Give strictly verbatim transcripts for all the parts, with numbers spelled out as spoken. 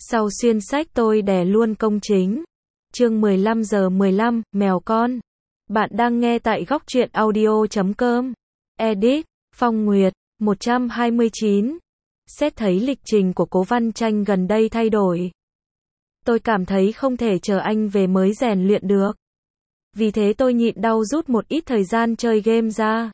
Sau xuyên sách tôi đè luôn công chính. Chương mười lăm giờ mười lăm, mèo con. Bạn đang nghe tại góc truyện audio chấm com. Edit, Phong Nguyệt, một trăm hai mươi chín. Xét thấy lịch trình của Cố Văn Tranh gần đây thay đổi. Tôi cảm thấy không thể chờ anh về mới rèn luyện được. Vì thế tôi nhịn đau rút một ít thời gian chơi game ra.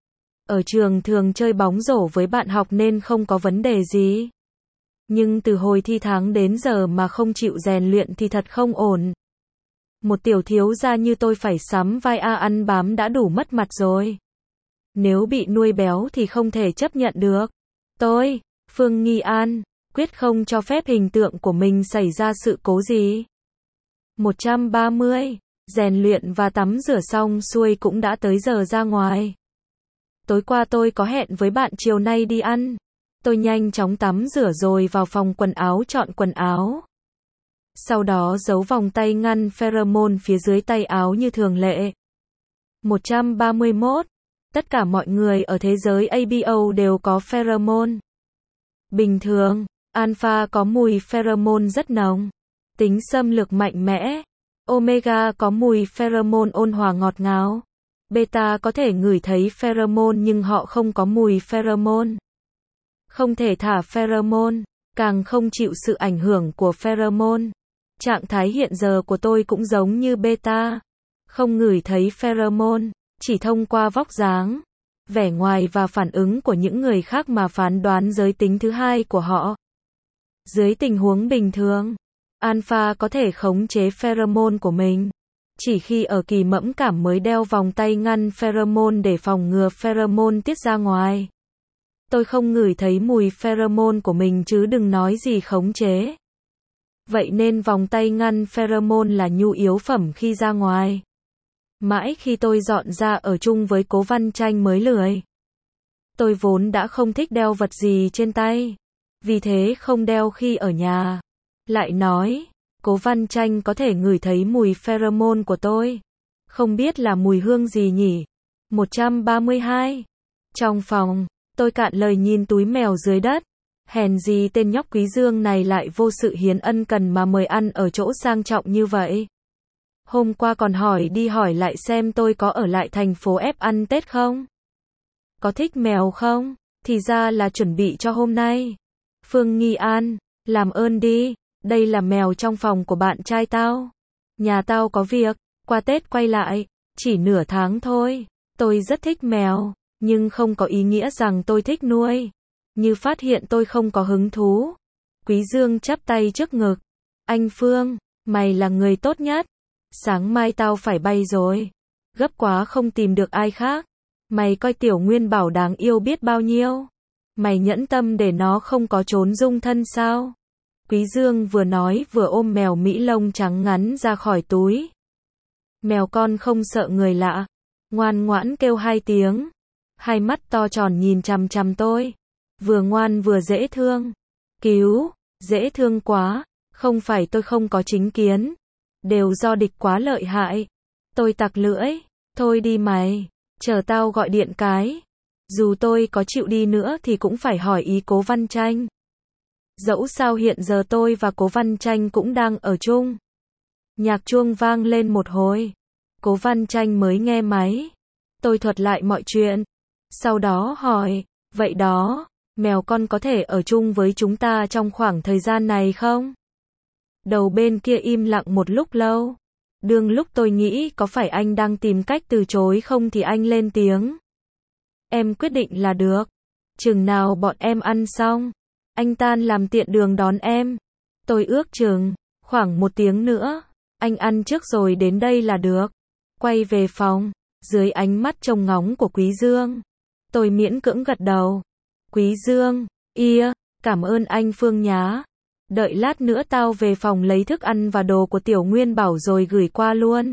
Ở trường thường chơi bóng rổ với bạn học nên không có vấn đề gì. Nhưng từ hồi thi tháng đến giờ mà không chịu rèn luyện thì thật không ổn. Một tiểu thiếu gia như tôi phải sắm vai A ăn bám đã đủ mất mặt rồi. Nếu bị nuôi béo thì không thể chấp nhận được. Tôi, Phương Nghi An, quyết không cho phép hình tượng của mình xảy ra sự cố gì. một trăm ba mươi. Rèn luyện và tắm rửa xong xuôi cũng đã tới giờ ra ngoài. Tối qua tôi có hẹn với bạn chiều nay đi ăn. Tôi nhanh chóng tắm rửa rồi vào phòng quần áo chọn quần áo. Sau đó giấu vòng tay ngăn pheromone phía dưới tay áo như thường lệ. một trăm ba mươi mốt. Tất cả mọi người ở thế giới a bê o đều có pheromone. Bình thường, alpha có mùi pheromone rất nồng, tính xâm lược mạnh mẽ. Omega có mùi pheromone ôn hòa ngọt ngào. Beta có thể ngửi thấy pheromone nhưng họ không có mùi pheromone. Không thể thả pheromone, càng không chịu sự ảnh hưởng của pheromone. Trạng thái hiện giờ của tôi cũng giống như beta. Không ngửi thấy pheromone, chỉ thông qua vóc dáng, vẻ ngoài và phản ứng của những người khác mà phán đoán giới tính thứ hai của họ. Dưới tình huống bình thường, alpha có thể khống chế pheromone của mình. Chỉ khi ở kỳ mẫn cảm mới đeo vòng tay ngăn pheromone để phòng ngừa pheromone tiết ra ngoài. Tôi không ngửi thấy mùi pheromone của mình chứ đừng nói gì khống chế. Vậy nên vòng tay ngăn pheromone là nhu yếu phẩm khi ra ngoài. Mãi khi tôi dọn ra ở chung với Cố Văn Tranh mới lười. Tôi vốn đã không thích đeo vật gì trên tay. Vì thế không đeo khi ở nhà. Lại nói, Cố Văn Tranh có thể ngửi thấy mùi pheromone của tôi. Không biết là mùi hương gì nhỉ? một trăm ba mươi hai. Trong phòng, tôi cạn lời nhìn túi mèo dưới đất. Hèn gì tên nhóc Quý Dương này lại vô sự hiến ân cần mà mời ăn ở chỗ sang trọng như vậy. Hôm qua còn hỏi đi hỏi lại xem tôi có ở lại thành phố F ăn Tết không? Có thích mèo không? Thì ra là chuẩn bị cho hôm nay. Phương Nghi An, làm ơn đi, đây là mèo trong phòng của bạn trai tao. Nhà tao có việc, qua Tết quay lại, chỉ nửa tháng thôi. Tôi rất thích mèo, nhưng không có ý nghĩa rằng tôi thích nuôi. Như phát hiện tôi không có hứng thú. Quý Dương chắp tay trước ngực. Anh Phương, mày là người tốt nhất. Sáng mai tao phải bay rồi. Gấp quá không tìm được ai khác. Mày coi Tiểu Nguyên Bảo đáng yêu biết bao nhiêu. Mày nhẫn tâm để nó không có trốn dung thân sao? Quý Dương vừa nói vừa ôm mèo Mỹ lông trắng ngắn ra khỏi túi. Mèo con không sợ người lạ. Ngoan ngoãn kêu hai tiếng. Hai mắt to tròn nhìn chằm chằm tôi. Vừa ngoan vừa dễ thương. Cứu, dễ thương quá. Không phải tôi không có chính kiến. Đều do địch quá lợi hại. Tôi tặc lưỡi. Thôi đi mày. Chờ tao gọi điện cái. Dù tôi có chịu đi nữa thì cũng phải hỏi ý Cố Văn Tranh. Dẫu sao hiện giờ tôi và Cố Văn Tranh cũng đang ở chung. Nhạc chuông vang lên một hồi. Cố Văn Tranh mới nghe máy. Tôi thuật lại mọi chuyện. Sau đó hỏi, vậy đó, mèo con có thể ở chung với chúng ta trong khoảng thời gian này không? Đầu bên kia im lặng một lúc lâu. Đương lúc tôi nghĩ có phải anh đang tìm cách từ chối không thì anh lên tiếng. Em quyết định là được. Chừng nào bọn em ăn xong, anh tan làm tiện đường đón em. Tôi ước chừng, khoảng một tiếng nữa, anh ăn trước rồi đến đây là được. Quay về phòng, dưới ánh mắt trông ngóng của Quý Dương. Tôi miễn cưỡng gật đầu. Quý Dương, ia, cảm ơn anh Phương nhá. Đợi lát nữa tao về phòng lấy thức ăn và đồ của Tiểu Nguyên Bảo rồi gửi qua luôn.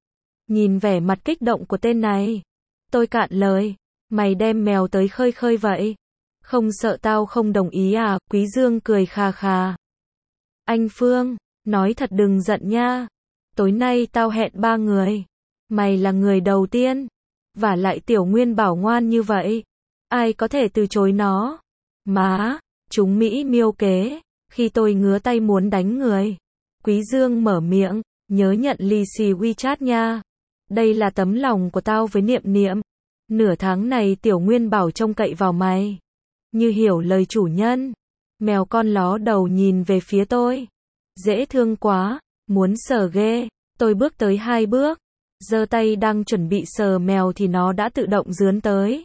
Nhìn vẻ mặt kích động của tên này. Tôi cạn lời. Mày đem mèo tới khơi khơi vậy? Không sợ tao không đồng ý à? Quý Dương cười khà khà. Anh Phương, nói thật đừng giận nha. Tối nay tao hẹn ba người. Mày là người đầu tiên. Vả lại Tiểu Nguyên Bảo ngoan như vậy. Ai có thể từ chối nó? Má, chúng Mỹ miêu kế. Khi tôi ngứa tay muốn đánh người, Quý Dương mở miệng, nhớ nhận lì xì WeChat nha. Đây là tấm lòng của tao với Niệm Niệm. Nửa tháng này Tiểu Nguyên Bảo trông cậy vào mày. Như hiểu lời chủ nhân. Mèo con ló đầu nhìn về phía tôi. Dễ thương quá, muốn sờ ghê. Tôi bước tới hai bước. Giơ tay đang chuẩn bị sờ mèo thì nó đã tự động dướn tới.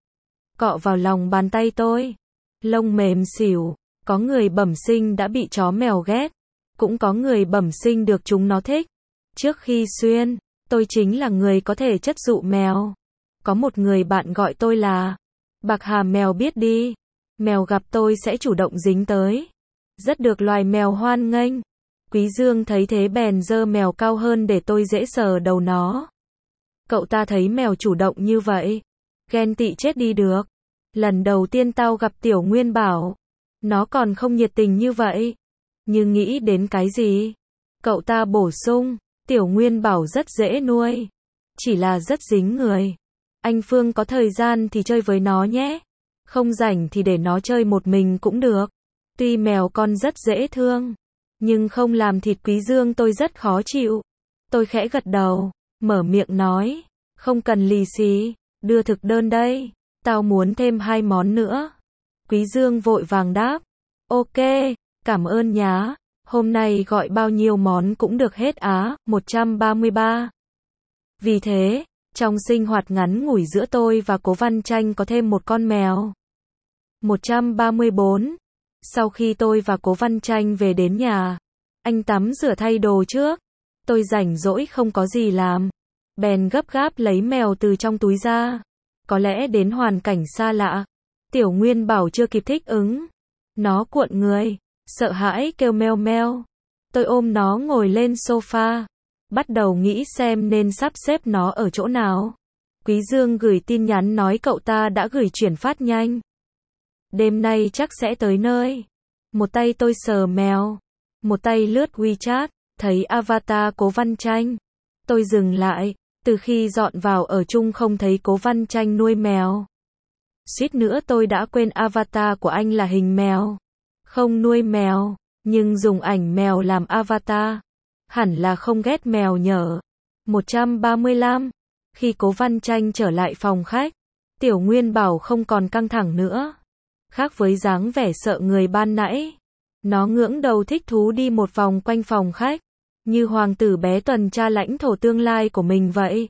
Cọ vào lòng bàn tay tôi. Lông mềm xỉu. Có người bẩm sinh đã bị chó mèo ghét. Cũng có người bẩm sinh được chúng nó thích. Trước khi xuyên, tôi chính là người có thể chất dụ mèo. Có một người bạn gọi tôi là Bạc Hà mèo biết đi. Mèo gặp tôi sẽ chủ động dính tới. Rất được loài mèo hoan nghênh. Quý Dương thấy thế bèn giơ mèo cao hơn để tôi dễ sờ đầu nó. Cậu ta thấy mèo chủ động như vậy. Ghen tị chết đi được. Lần đầu tiên tao gặp Tiểu Nguyên Bảo. Nó còn không nhiệt tình như vậy. Nhưng nghĩ đến cái gì? Cậu ta bổ sung. Tiểu Nguyên Bảo rất dễ nuôi. Chỉ là rất dính người. Anh Phương có thời gian thì chơi với nó nhé. Không rảnh thì để nó chơi một mình cũng được. Tuy mèo con rất dễ thương. Nhưng không làm thịt Quý Dương tôi rất khó chịu. Tôi khẽ gật đầu. Mở miệng nói. Không cần lì xì. Đưa thực đơn đây. Tao muốn thêm hai món nữa. Quý Dương vội vàng đáp. Ok. Cảm ơn nhá. Hôm nay gọi bao nhiêu món cũng được hết á. một trăm ba mươi ba. Vì thế, trong sinh hoạt ngắn ngủi giữa tôi và Cố Văn Tranh có thêm một con mèo. một trăm ba mươi bốn. Sau khi tôi và Cố Văn Tranh về đến nhà, anh tắm rửa thay đồ trước. Tôi rảnh rỗi không có gì làm. Bèn gấp gáp lấy mèo từ trong túi ra. Có lẽ đến hoàn cảnh xa lạ. Tiểu Nguyên Bảo chưa kịp thích ứng. Nó cuộn người. Sợ hãi kêu meo meo. Tôi ôm nó ngồi lên sofa. Bắt đầu nghĩ xem nên sắp xếp nó ở chỗ nào. Quý Dương gửi tin nhắn nói cậu ta đã gửi chuyển phát nhanh. Đêm nay chắc sẽ tới nơi. Một tay tôi sờ mèo. Một tay lướt WeChat. Thấy avatar Cố Văn Tranh. Tôi dừng lại. Từ khi dọn vào ở chung không thấy Cố Văn Tranh nuôi mèo. Suýt nữa tôi đã quên avatar của anh là hình mèo. Không nuôi mèo, nhưng dùng ảnh mèo làm avatar. Hẳn là không ghét mèo nhở. một trăm ba mươi lăm. Khi Cố Văn Tranh trở lại phòng khách, Tiểu Nguyên Bảo không còn căng thẳng nữa. Khác với dáng vẻ sợ người ban nãy. Nó ngưỡng đầu thích thú đi một vòng quanh phòng khách. Như hoàng tử bé tuần tra lãnh thổ tương lai của mình vậy.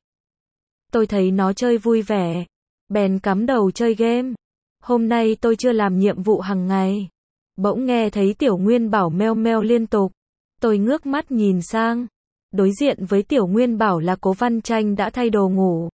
Tôi thấy nó chơi vui vẻ. Bèn cắm đầu chơi game. Hôm nay tôi chưa làm nhiệm vụ hàng ngày. Bỗng nghe thấy Tiểu Nguyên Bảo meo meo liên tục. Tôi ngước mắt nhìn sang. Đối diện với Tiểu Nguyên Bảo là Cố Văn Tranh đã thay đồ ngủ.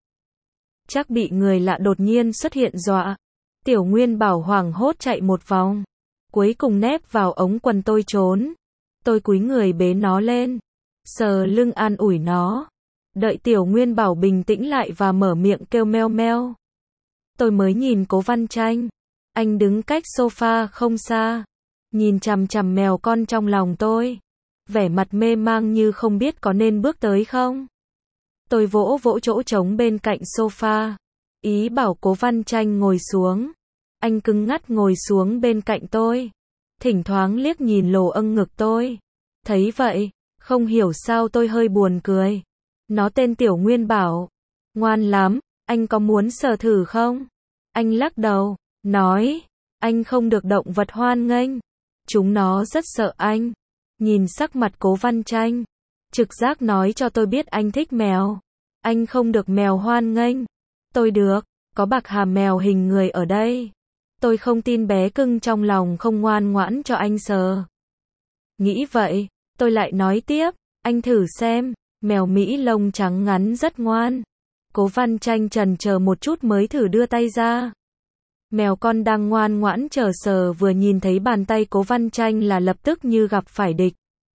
Chắc bị người lạ đột nhiên xuất hiện dọa. Tiểu Nguyên Bảo hoảng hốt chạy một vòng. Cuối cùng nép vào ống quần tôi trốn. Tôi cúi người bế nó lên. Sờ lưng an ủi nó. Đợi Tiểu Nguyên Bảo bình tĩnh lại và mở miệng kêu meo meo. Tôi mới nhìn Cố Văn Tranh. Anh đứng cách sofa không xa. Nhìn chằm chằm mèo con trong lòng tôi. Vẻ mặt mê mang như không biết có nên bước tới không. Tôi vỗ vỗ chỗ trống bên cạnh sofa. Ý bảo Cố Văn Tranh ngồi xuống. Anh cứng ngắc ngồi xuống bên cạnh tôi. Thỉnh thoảng liếc nhìn lồ âng ngực tôi. Thấy vậy, không hiểu sao tôi hơi buồn cười. Nó tên Tiểu Nguyên Bảo. Ngoan lắm, anh có muốn sờ thử không? Anh lắc đầu, nói, anh không được động vật hoan nghênh. Chúng nó rất sợ anh. Nhìn sắc mặt Cố Văn Tranh, trực giác nói cho tôi biết anh thích mèo. Anh không được mèo hoan nghênh. Tôi được, có Bạc Hà mèo hình người ở đây. Tôi không tin bé cưng trong lòng không ngoan ngoãn cho anh sờ. Nghĩ vậy, tôi lại nói tiếp, anh thử xem, mèo Mỹ lông trắng ngắn rất ngoan. Cố Văn Tranh chần chờ một chút mới thử đưa tay ra. Mèo con đang ngoan ngoãn chờ sờ vừa nhìn thấy bàn tay Cố Văn Tranh là lập tức như gặp phải địch.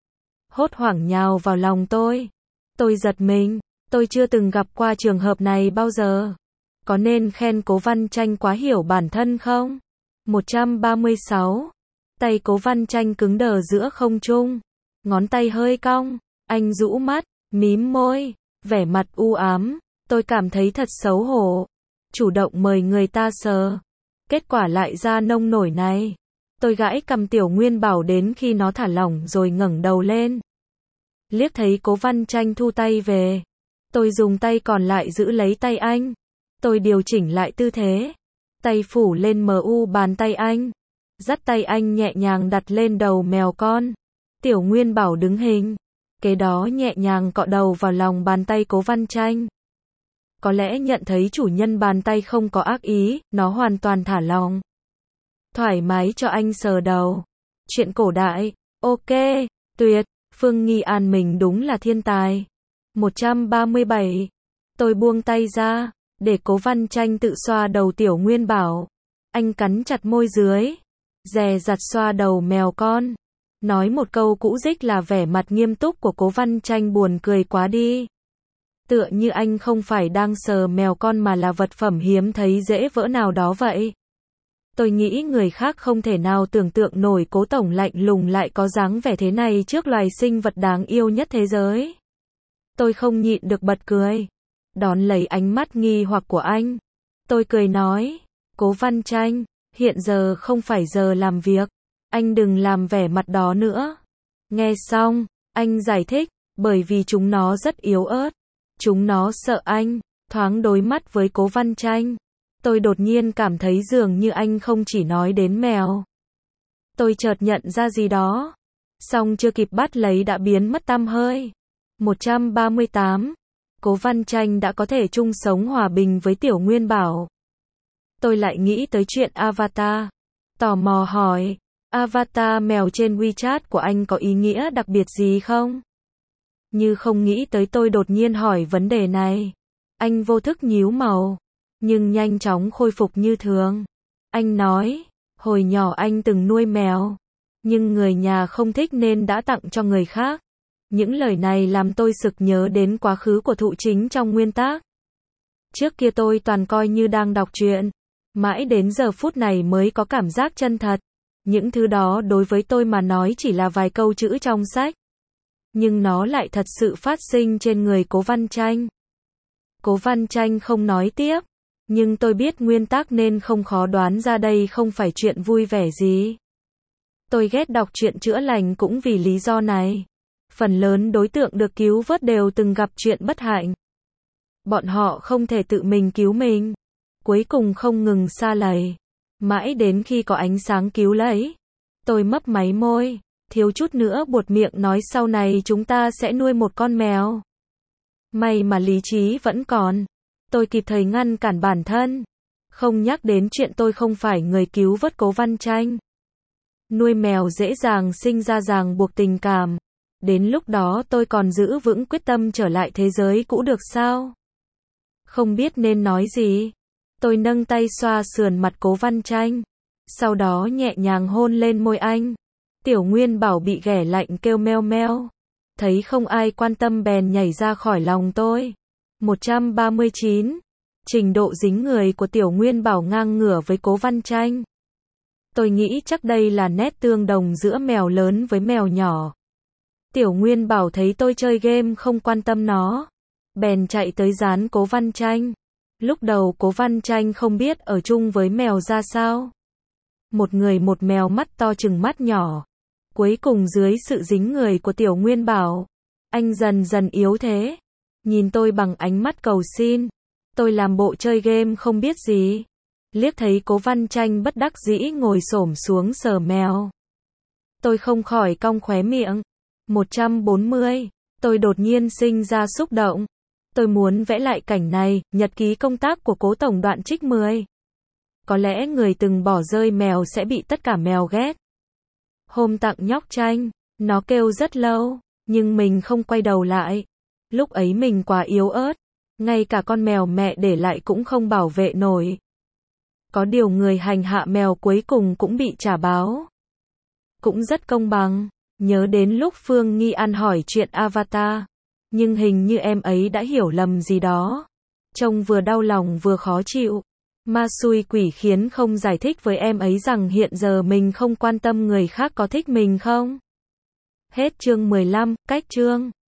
Hốt hoảng nhào vào lòng tôi. Tôi giật mình, tôi chưa từng gặp qua trường hợp này bao giờ. Có nên khen Cố Văn Tranh quá hiểu bản thân không? một trăm ba mươi sáu. Tay Cố Văn Tranh cứng đờ giữa không trung. Ngón tay hơi cong. Anh rũ mắt, mím môi, vẻ mặt u ám. Tôi cảm thấy thật xấu hổ. Chủ động mời người ta sờ. Kết quả lại ra nông nổi này. Tôi gãi cằm Tiểu Nguyên Bảo đến khi nó thả lỏng rồi ngẩng đầu lên. Liếc thấy Cố Văn Tranh thu tay về. Tôi dùng tay còn lại giữ lấy tay anh. Tôi điều chỉnh lại tư thế. Tay phủ lên mờ u bàn tay anh. Dắt tay anh nhẹ nhàng đặt lên đầu mèo con. Tiểu Nguyên Bảo đứng hình. Kế đó nhẹ nhàng cọ đầu vào lòng bàn tay Cố Văn Tranh. Có lẽ nhận thấy chủ nhân bàn tay không có ác ý, nó hoàn toàn thả lỏng. Thoải mái cho anh sờ đầu. Chuyện cổ đại. Ok, tuyệt, Phương Nghi An mình đúng là thiên tài. một trăm ba mươi bảy. Tôi buông tay ra, để Cố Văn Tranh tự xoa đầu Tiểu Nguyên Bảo. Anh cắn chặt môi dưới, dè dặt xoa đầu mèo con. Nói một câu cũ dích là vẻ mặt nghiêm túc của Cố Văn Tranh buồn cười quá đi. Tựa như anh không phải đang sờ mèo con mà là vật phẩm hiếm thấy dễ vỡ nào đó vậy. Tôi nghĩ người khác không thể nào tưởng tượng nổi Cố tổng lạnh lùng lại có dáng vẻ thế này trước loài sinh vật đáng yêu nhất thế giới. Tôi không nhịn được bật cười. Đón lấy ánh mắt nghi hoặc của anh. Tôi cười nói, Cố Văn Tranh, hiện giờ không phải giờ làm việc. Anh đừng làm vẻ mặt đó nữa. Nghe xong, anh giải thích, bởi vì chúng nó rất yếu ớt. Chúng nó sợ anh. Thoáng đối mắt với Cố Văn Tranh. Tôi đột nhiên cảm thấy dường như anh không chỉ nói đến mèo. Tôi chợt nhận ra gì đó. Xong chưa kịp bắt lấy đã biến mất tăm hơi. một trăm ba mươi tám. Cố Văn Tranh đã có thể chung sống hòa bình với Tiểu Nguyên Bảo. Tôi lại nghĩ tới chuyện avatar. Tò mò hỏi, avatar mèo trên WeChat của anh có ý nghĩa đặc biệt gì không? Như không nghĩ tới tôi đột nhiên hỏi vấn đề này. Anh vô thức nhíu màu, nhưng nhanh chóng khôi phục như thường. Anh nói, hồi nhỏ anh từng nuôi mèo, nhưng người nhà không thích nên đã tặng cho người khác. Những lời này làm tôi sực nhớ đến quá khứ của Thụ Chính trong nguyên tác. Trước kia tôi toàn coi như đang đọc truyện, mãi đến giờ phút này mới có cảm giác chân thật. Những thứ đó đối với tôi mà nói chỉ là vài câu chữ trong sách. Nhưng nó lại thật sự phát sinh trên người Cố Văn Tranh. Cố Văn Tranh không nói tiếp, nhưng tôi biết nguyên tắc nên không khó đoán ra đây không phải chuyện vui vẻ gì. Tôi ghét đọc truyện chữa lành cũng vì lý do này. Phần lớn đối tượng được cứu vớt đều từng gặp chuyện bất hạnh. Bọn họ không thể tự mình cứu mình. Cuối cùng không ngừng sa lầy. Mãi đến khi có ánh sáng cứu lấy. Tôi mấp máy môi, thiếu chút nữa buột miệng nói sau này chúng ta sẽ nuôi một con mèo. May mà lý trí vẫn còn. Tôi kịp thời ngăn cản bản thân. Không nhắc đến chuyện tôi không phải người cứu vớt Cố Văn Tranh. Nuôi mèo dễ dàng sinh ra ràng buộc tình cảm. Đến lúc đó tôi còn giữ vững quyết tâm trở lại thế giới cũ được sao? Không biết nên nói gì. Tôi nâng tay xoa sườn mặt Cố Văn Tranh. Sau đó nhẹ nhàng hôn lên môi anh. Tiểu Nguyên Bảo bị ghẻ lạnh kêu meo meo. Thấy không ai quan tâm bèn nhảy ra khỏi lòng tôi. một trăm ba mươi chín. Trình độ dính người của Tiểu Nguyên Bảo ngang ngửa với Cố Văn Tranh. Tôi nghĩ chắc đây là nét tương đồng giữa mèo lớn với mèo nhỏ. Tiểu Nguyên Bảo thấy tôi chơi game không quan tâm nó, bèn chạy tới dán Cố Văn Tranh. Lúc đầu Cố Văn Tranh không biết ở chung với mèo ra sao. Một người một mèo mắt to chừng mắt nhỏ. Cuối cùng dưới sự dính người của Tiểu Nguyên Bảo, anh dần dần yếu thế. Nhìn tôi bằng ánh mắt cầu xin. Tôi làm bộ chơi game không biết gì. Liếc thấy Cố Văn Tranh bất đắc dĩ ngồi xổm xuống sờ mèo. Tôi không khỏi cong khóe miệng. một trăm bốn mươi. Tôi đột nhiên sinh ra xúc động. Tôi muốn vẽ lại cảnh này, nhật ký công tác của Cố tổng đoạn trích mười. Có lẽ người từng bỏ rơi mèo sẽ bị tất cả mèo ghét. Hôm tặng nhóc Tranh, nó kêu rất lâu, nhưng mình không quay đầu lại. Lúc ấy mình quá yếu ớt, ngay cả con mèo mẹ để lại cũng không bảo vệ nổi. Có điều người hành hạ mèo cuối cùng cũng bị trả báo. Cũng rất công bằng. Nhớ đến lúc Phương Nghi An hỏi chuyện avatar. Nhưng hình như em ấy đã hiểu lầm gì đó. Trông vừa đau lòng vừa khó chịu. Ma xui quỷ khiến không giải thích với em ấy rằng hiện giờ mình không quan tâm người khác có thích mình không. Hết chương mười lăm, cách chương.